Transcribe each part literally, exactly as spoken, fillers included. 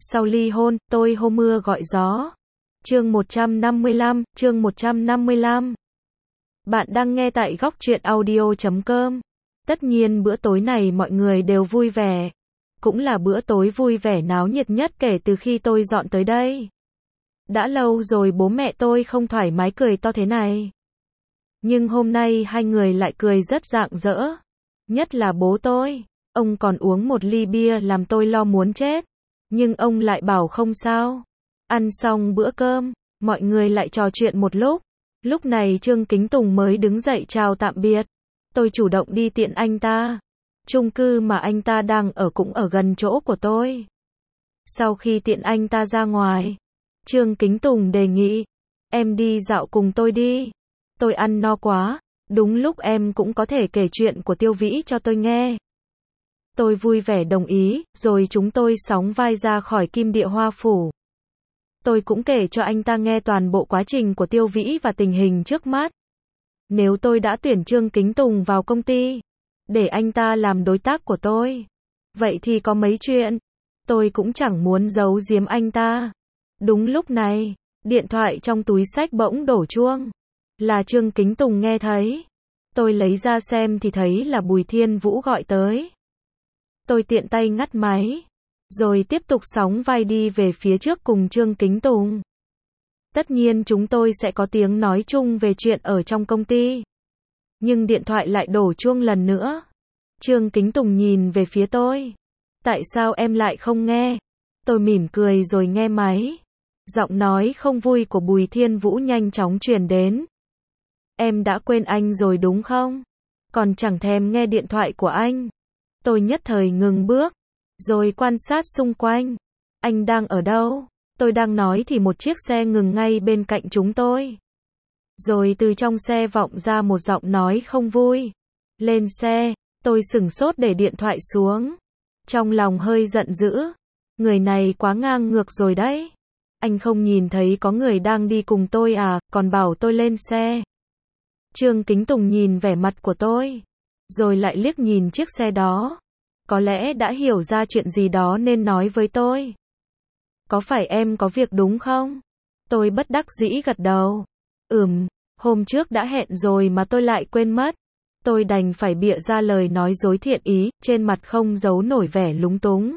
Sau ly hôn, tôi hô mưa gọi gió. Chương một trăm năm mươi lăm, chương một trăm năm mươi lăm. Bạn đang nghe tại góc truyện audio chấm com. Tất nhiên bữa tối này mọi người đều vui vẻ. Cũng là bữa tối vui vẻ náo nhiệt nhất kể từ khi tôi dọn tới đây. Đã lâu rồi bố mẹ tôi không thoải mái cười to thế này. Nhưng hôm nay hai người lại cười rất rạng rỡ. Nhất là bố tôi. Ông còn uống một ly bia làm tôi lo muốn chết. Nhưng ông lại bảo không sao. Ăn xong bữa cơm, mọi người lại trò chuyện một lúc. Lúc này Trương Kính Tùng mới đứng dậy chào tạm biệt. Tôi chủ động đi tiện anh ta. Chung cư mà anh ta đang ở cũng ở gần chỗ của tôi. Sau khi tiện anh ta ra ngoài, Trương Kính Tùng đề nghị, em đi dạo cùng tôi đi. Tôi ăn no quá, đúng lúc em cũng có thể kể chuyện của Tiêu Vĩ cho tôi nghe. Tôi vui vẻ đồng ý, rồi chúng tôi sóng vai ra khỏi Kim Địa Hoa Phủ. Tôi cũng kể cho anh ta nghe toàn bộ quá trình của Tiêu Vĩ và tình hình trước mắt. Nếu tôi đã tuyển Trương Kính Tùng vào công ty, để anh ta làm đối tác của tôi, vậy thì có mấy chuyện, tôi cũng chẳng muốn giấu giếm anh ta. Đúng lúc này, điện thoại trong túi xách bỗng đổ chuông. Là Trương Kính Tùng nghe thấy. Tôi lấy ra xem thì thấy là Bùi Thiên Vũ gọi tới. Tôi tiện tay ngắt máy, rồi tiếp tục sóng vai đi về phía trước cùng Trương Kính Tùng. Tất nhiên chúng tôi sẽ có tiếng nói chung về chuyện ở trong công ty. Nhưng điện thoại lại đổ chuông lần nữa. Trương Kính Tùng nhìn về phía tôi. Tại sao em lại không nghe? Tôi mỉm cười rồi nghe máy. Giọng nói không vui của Bùi Thiên Vũ nhanh chóng truyền đến. Em đã quên anh rồi đúng không? Còn chẳng thèm nghe điện thoại của anh. Tôi nhất thời ngừng bước, rồi quan sát xung quanh. Anh đang ở đâu? Tôi đang nói thì một chiếc xe ngừng ngay bên cạnh chúng tôi. Rồi từ trong xe vọng ra một giọng nói không vui. Lên xe, tôi sửng sốt để điện thoại xuống. Trong lòng hơi giận dữ. Người này quá ngang ngược rồi đấy. Anh không nhìn thấy có người đang đi cùng tôi à, còn bảo tôi lên xe. Trương Kính Tùng nhìn vẻ mặt của tôi, rồi lại liếc nhìn chiếc xe đó. Có lẽ đã hiểu ra chuyện gì đó nên nói với tôi. Có phải em có việc đúng không? Tôi bất đắc dĩ gật đầu. Ừm, hôm trước đã hẹn rồi mà tôi lại quên mất. Tôi đành phải bịa ra lời nói dối thiện ý, trên mặt không giấu nổi vẻ lúng túng.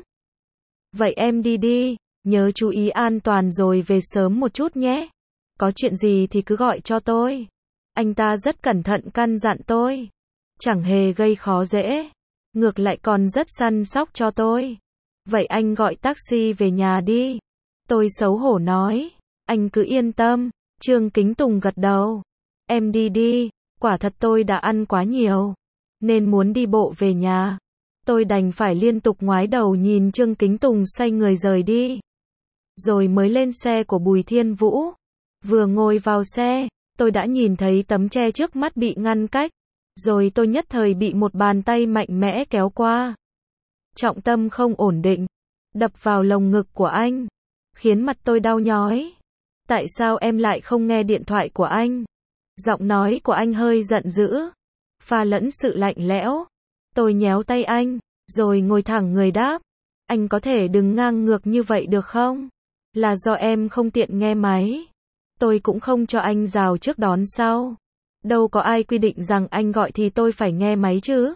Vậy em đi đi, nhớ chú ý an toàn rồi về sớm một chút nhé. Có chuyện gì thì cứ gọi cho tôi. Anh ta rất cẩn thận căn dặn tôi. Chẳng hề gây khó dễ. Ngược lại còn rất săn sóc cho tôi. Vậy anh gọi taxi về nhà đi. Tôi xấu hổ nói. Anh cứ yên tâm. Trương Kính Tùng gật đầu. Em đi đi. Quả thật tôi đã ăn quá nhiều, nên muốn đi bộ về nhà. Tôi đành phải liên tục ngoái đầu nhìn Trương Kính Tùng xoay người rời đi. Rồi mới lên xe của Bùi Thiên Vũ. Vừa ngồi vào xe, tôi đã nhìn thấy tấm tre trước mắt bị ngăn cách. Rồi tôi nhất thời bị một bàn tay mạnh mẽ kéo qua. Trọng tâm không ổn định, đập vào lồng ngực của anh, khiến mặt tôi đau nhói. Tại sao em lại không nghe điện thoại của anh? Giọng nói của anh hơi giận dữ, pha lẫn sự lạnh lẽo. Tôi nhéo tay anh, rồi ngồi thẳng người đáp. Anh có thể đừng ngang ngược như vậy được không? Là do em không tiện nghe máy. Tôi cũng không cho anh rào trước đón sau. Đâu có ai quy định rằng anh gọi thì tôi phải nghe máy chứ.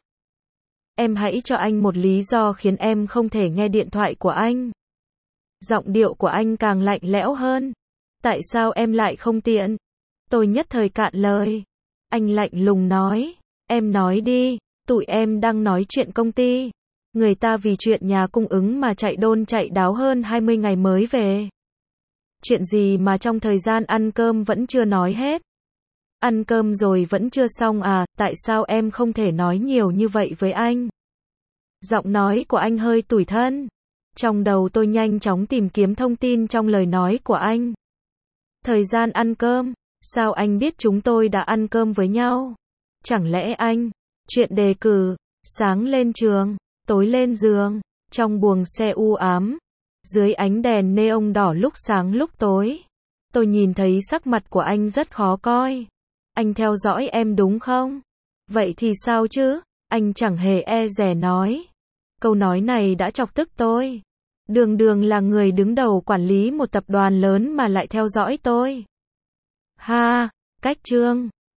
Em hãy cho anh một lý do khiến em không thể nghe điện thoại của anh. Giọng điệu của anh càng lạnh lẽo hơn. Tại sao em lại không tiện? Tôi nhất thời cạn lời. Anh lạnh lùng nói. Em nói đi, tụi em đang nói chuyện công ty. Người ta vì chuyện nhà cung ứng mà chạy đôn chạy đáo hơn hai mươi ngày mới về. Chuyện gì mà trong thời gian ăn cơm vẫn chưa nói hết? Ăn cơm rồi vẫn chưa xong à, tại sao em không thể nói nhiều như vậy với anh? Giọng nói của anh hơi tủi thân. Trong đầu tôi nhanh chóng tìm kiếm thông tin trong lời nói của anh. Thời gian ăn cơm, sao anh biết chúng tôi đã ăn cơm với nhau? Chẳng lẽ anh, chuyện đề cử, sáng lên trường, tối lên giường, trong buồng xe u ám, dưới ánh đèn neon đỏ lúc sáng lúc tối. Tôi nhìn thấy sắc mặt của anh rất khó coi. Anh theo dõi em đúng không? Vậy thì sao chứ? Anh chẳng hề e dè nói. Câu nói này đã chọc tức tôi. Đường đường là người đứng đầu quản lý một tập đoàn lớn mà lại theo dõi tôi. Ha, cách Trương.